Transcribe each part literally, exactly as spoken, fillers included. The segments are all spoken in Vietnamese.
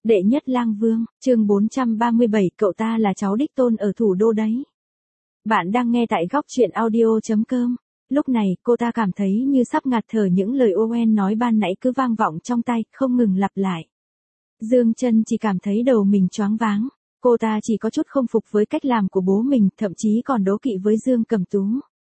Đệ nhất lang vương, chương bốn trăm ba mươi bảy, cậu ta là cháu đích tôn ở thủ đô đấy. Bạn đang nghe tại góc truyện audio chấm com. Lúc này, cô ta cảm thấy như sắp ngạt thở, những lời Owen nói ban nãy cứ vang vọng trong tai, không ngừng lặp lại. Dương Chân chỉ cảm thấy đầu mình choáng váng. Cô ta chỉ có chút không phục với cách làm của bố mình, thậm chí còn đố kỵ với Dương Cẩm Tú.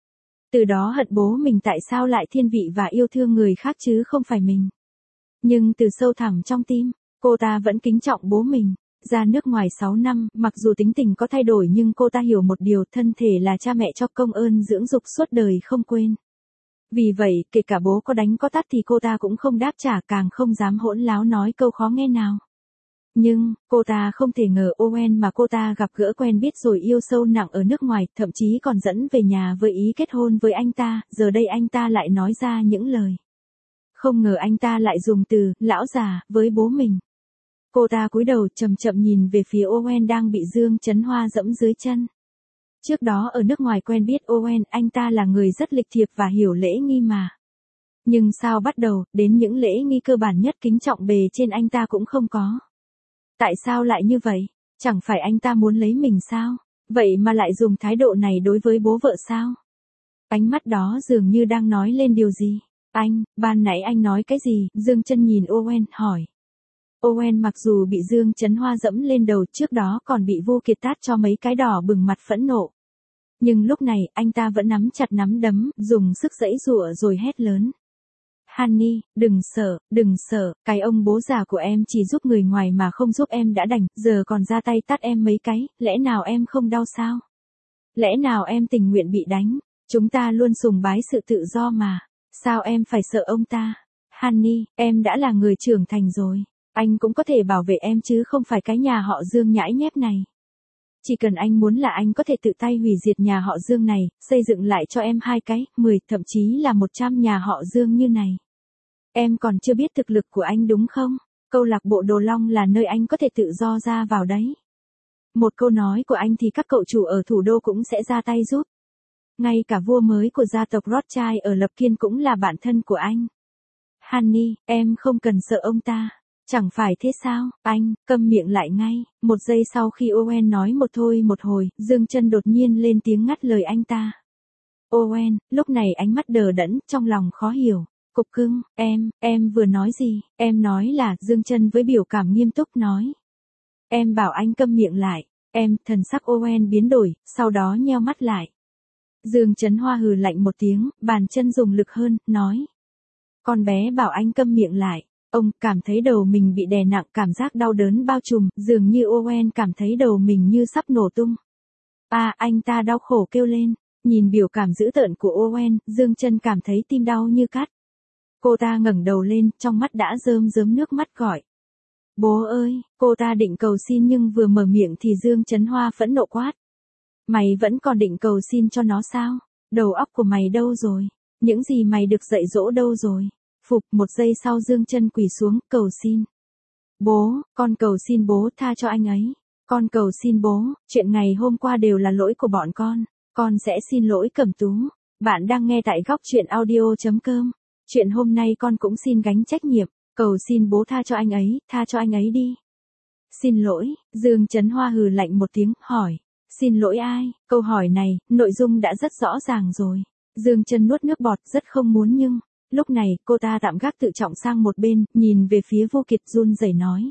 Từ đó hận bố mình tại sao lại thiên vị và yêu thương người khác chứ không phải mình. Nhưng từ sâu thẳm trong tim, cô ta vẫn kính trọng bố mình. Ra nước ngoài sáu năm, mặc dù tính tình có thay đổi nhưng cô ta hiểu một điều, thân thể là cha mẹ cho công ơn dưỡng dục suốt đời không quên. Vì vậy, kể cả bố có đánh có tát thì cô ta cũng không đáp trả, càng không dám hỗn láo nói câu khó nghe nào. Nhưng, cô ta không thể ngờ Owen mà cô ta gặp gỡ quen biết rồi yêu sâu nặng ở nước ngoài, thậm chí còn dẫn về nhà với ý kết hôn với anh ta, giờ đây anh ta lại nói ra những lời. Không ngờ anh ta lại dùng từ, lão già, với bố mình. Cô ta cúi đầu chậm chậm nhìn về phía Owen đang bị Dương Chấn Hoa dẫm dưới chân. Trước đó ở nước ngoài quen biết Owen, anh ta là người rất lịch thiệp và hiểu lễ nghi mà. Nhưng sao bắt đầu, đến những lễ nghi cơ bản nhất kính trọng bề trên anh ta cũng không có. Tại sao lại như vậy? Chẳng phải anh ta muốn lấy mình sao? Vậy mà lại dùng thái độ này đối với bố vợ sao? Ánh mắt đó dường như đang nói lên điều gì. Anh, ban nãy anh nói cái gì? Dương Chân nhìn Owen, hỏi. Owen mặc dù bị Dương Chấn Hoa dẫm lên đầu, trước đó còn bị Vu Kiệt tát cho mấy cái đỏ bừng mặt phẫn nộ. Nhưng lúc này, anh ta vẫn nắm chặt nắm đấm, dùng sức giãy giụa rồi hét lớn. Honey, đừng sợ, đừng sợ, cái ông bố già của em chỉ giúp người ngoài mà không giúp em đã đành, giờ còn ra tay tát em mấy cái, lẽ nào em không đau sao? Lẽ nào em tình nguyện bị đánh? Chúng ta luôn sùng bái sự tự do mà, sao em phải sợ ông ta? Honey, em đã là người trưởng thành rồi. Anh cũng có thể bảo vệ em chứ không phải cái nhà họ Dương nhãi nhép này. Chỉ cần anh muốn là anh có thể tự tay hủy diệt nhà họ Dương này, xây dựng lại cho em hai cái, mười, thậm chí là một trăm nhà họ Dương như này. Em còn chưa biết thực lực của anh đúng không? Câu lạc bộ Đồ Long là nơi anh có thể tự do ra vào đấy. Một câu nói của anh thì các cậu chủ ở thủ đô cũng sẽ ra tay giúp. Ngay cả vua mới của gia tộc Rothschild ở Lập Kiên cũng là bạn thân của anh. Honey, em không cần sợ ông ta. Chẳng phải thế sao, anh, câm miệng lại ngay. Một giây sau khi Owen nói một thôi một hồi, Dương Chân đột nhiên lên tiếng ngắt lời anh ta. Owen, lúc này ánh mắt đờ đẫn, trong lòng khó hiểu. Cục cưng, em, em vừa nói gì? Em nói là, Dương Chân với biểu cảm nghiêm túc nói. Em bảo anh câm miệng lại. Em, thần sắc Owen biến đổi, sau đó nheo mắt lại. Dương Chấn Hoa hừ lạnh một tiếng, bàn chân dùng lực hơn, nói. Con bé bảo anh câm miệng lại. Ông cảm thấy đầu mình bị đè nặng, cảm giác đau đớn bao trùm, dường như Owen cảm thấy đầu mình như sắp nổ tung. À, anh ta đau khổ kêu lên. Nhìn biểu cảm dữ tợn của Owen, Dương Chân cảm thấy tim đau như cắt. Cô ta ngẩng đầu lên, trong mắt đã rơm rớm nước mắt gọi. Bố ơi, cô ta định cầu xin nhưng vừa mở miệng thì Dương Chấn Hoa phẫn nộ quát. Mày vẫn còn định cầu xin cho nó sao? Đầu óc của mày đâu rồi? Những gì mày được dạy dỗ đâu rồi? Phục, một giây sau Dương Chân quỳ xuống, cầu xin. Bố, con cầu xin bố tha cho anh ấy. Con cầu xin bố, chuyện ngày hôm qua đều là lỗi của bọn con. Con sẽ xin lỗi Cẩm Tú. Bạn đang nghe tại góc truyện audio chấm com. Chuyện hôm nay con cũng xin gánh trách nhiệm. Cầu xin bố tha cho anh ấy, tha cho anh ấy đi. Xin lỗi, Dương Chấn Hoa hừ lạnh một tiếng, hỏi. Xin lỗi ai? Câu hỏi này, nội dung đã rất rõ ràng rồi. Dương Chân nuốt nước bọt, rất không muốn nhưng... Lúc này, cô ta tạm gác tự trọng sang một bên, nhìn về phía Vu Kiệt run rẩy nói.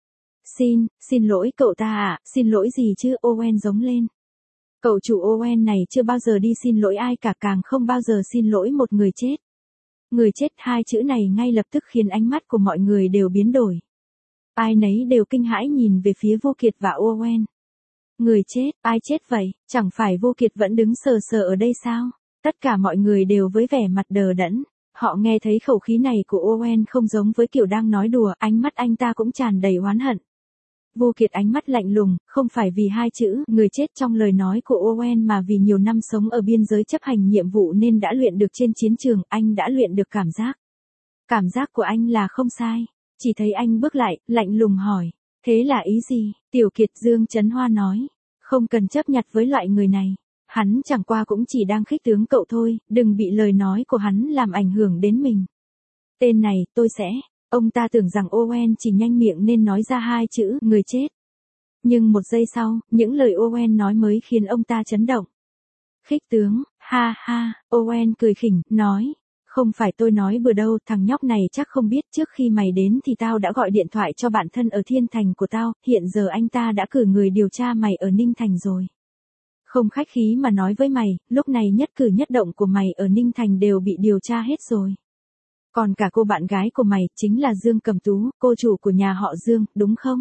Xin, xin lỗi cậu ta à, xin lỗi gì chứ, Owen giống lên. Cậu chủ Owen này chưa bao giờ đi xin lỗi ai cả, càng không bao giờ xin lỗi một người chết. Người chết, hai chữ này ngay lập tức khiến ánh mắt của mọi người đều biến đổi. Ai nấy đều kinh hãi nhìn về phía Vu Kiệt và Owen. Người chết, ai chết vậy, chẳng phải Vu Kiệt vẫn đứng sờ sờ ở đây sao? Tất cả mọi người đều với vẻ mặt đờ đẫn. Họ nghe thấy khẩu khí này của Owen không giống với kiểu đang nói đùa, ánh mắt anh ta cũng tràn đầy oán hận. Vu Kiệt ánh mắt lạnh lùng, không phải vì hai chữ người chết trong lời nói của Owen mà vì nhiều năm sống ở biên giới chấp hành nhiệm vụ nên đã luyện được trên chiến trường, anh đã luyện được cảm giác. Cảm giác của anh là không sai. Chỉ thấy anh bước lại, lạnh lùng hỏi. Thế là ý gì? Tiểu Kiệt, Dương Chấn Hoa nói. Không cần chấp nhặt với loại người này. Hắn chẳng qua cũng chỉ đang khích tướng cậu thôi, đừng bị lời nói của hắn làm ảnh hưởng đến mình. Tên này, tôi sẽ, Ông ta tưởng rằng Owen chỉ nhanh miệng nên nói ra hai chữ, người chết. Nhưng một giây sau, những lời Owen nói mới khiến ông ta chấn động. Khích tướng, ha ha, Owen cười khỉnh, nói. Không phải tôi nói bừa đâu, thằng nhóc này chắc không biết trước khi mày đến thì tao đã gọi điện thoại cho bạn thân ở Thiên Thành của tao, hiện giờ anh ta đã cử người điều tra mày ở Ninh Thành rồi. Không khách khí mà nói với mày, lúc này nhất cử nhất động của mày ở Ninh Thành đều bị điều tra hết rồi. Còn cả cô bạn gái của mày, chính là Dương Cẩm Tú, cô chủ của nhà họ Dương, đúng không?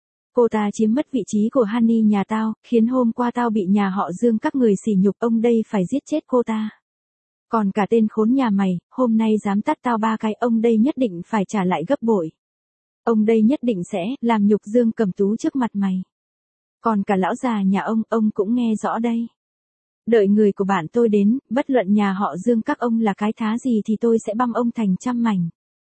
Cô ta chiếm mất vị trí của Honey nhà tao, khiến hôm qua tao bị nhà họ Dương các người sỉ nhục, ông đây phải giết chết cô ta. Còn cả tên khốn nhà mày, hôm nay dám tát tao ba cái, ông đây nhất định phải trả lại gấp bội. Ông đây nhất định sẽ làm nhục Dương Cẩm Tú trước mặt mày. Còn cả lão già nhà ông, ông cũng nghe rõ đây. Đợi người của bạn tôi đến, bất luận nhà họ Dương các ông là cái thá gì thì tôi sẽ băm ông thành trăm mảnh.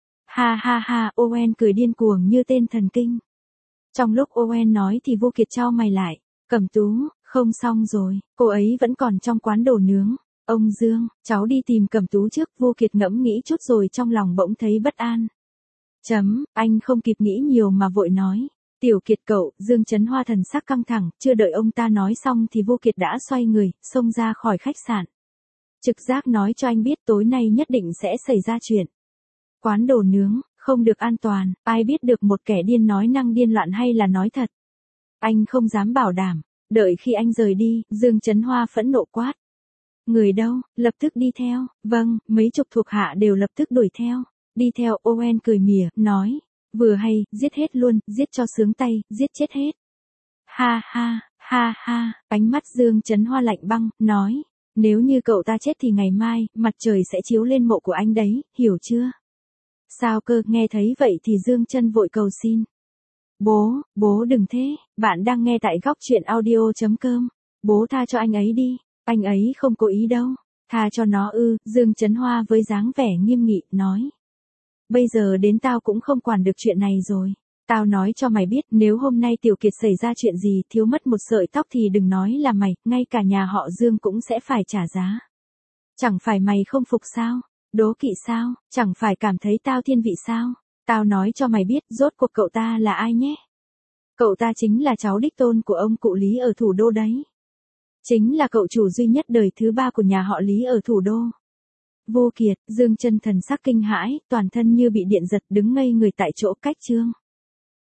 Ha ha ha, Owen cười điên cuồng như tên thần kinh. Trong lúc Owen nói thì Vô Kiệt chau mày lại. Cẩm Tú, không xong rồi, cô ấy vẫn còn trong quán đồ nướng. Ông Dương, cháu đi tìm Cẩm Tú trước. Vô Kiệt ngẫm nghĩ chút rồi trong lòng bỗng thấy bất an. Chấm, anh không kịp nghĩ nhiều mà vội nói. Tiểu Kiệt cậu, Dương Chấn Hoa thần sắc căng thẳng, chưa đợi ông ta nói xong thì Vô Kiệt đã xoay người, xông ra khỏi khách sạn. Trực giác nói cho anh biết tối nay nhất định sẽ xảy ra chuyện. Quán đồ nướng, không được an toàn, ai biết được một kẻ điên nói năng điên loạn hay là nói thật. Anh không dám bảo đảm, đợi khi anh rời đi, Dương Chấn Hoa phẫn nộ quát. Người đâu, lập tức đi theo, vâng, mấy chục thuộc hạ đều lập tức đuổi theo. Đi theo, Owen cười mỉa, nói. Vừa hay, giết hết luôn, giết cho sướng tay, giết chết hết. Ha ha, ha ha, ánh mắt Dương Chấn Hoa lạnh băng, nói. Nếu như cậu ta chết thì ngày mai, mặt trời sẽ chiếu lên mộ của anh đấy, hiểu chưa? Sao cơ, nghe thấy vậy thì Dương Chân vội cầu xin. Bố, bố đừng thế, bạn đang nghe tại góc truyện audio.com. Bố tha cho anh ấy đi, anh ấy không cố ý đâu. Tha cho nó ư, Dương Chấn Hoa với dáng vẻ nghiêm nghị, nói. Bây giờ đến tao cũng không quản được chuyện này rồi. Tao nói cho mày biết, nếu hôm nay Tiểu Kiệt xảy ra chuyện gì, thiếu mất một sợi tóc thì đừng nói là mày, ngay cả nhà họ Dương cũng sẽ phải trả giá. Chẳng phải mày không phục sao? Đố kỵ sao? Chẳng phải cảm thấy tao thiên vị sao? Tao nói cho mày biết, rốt cuộc cậu ta là ai nhé? Cậu ta chính là cháu đích tôn của ông cụ Lý ở thủ đô đấy. Chính là cậu chủ duy nhất đời thứ ba của nhà họ Lý ở thủ đô. Vô Kiệt, Dương Chân thần sắc kinh hãi, toàn thân như bị điện giật, đứng ngây người tại chỗ. Cách chương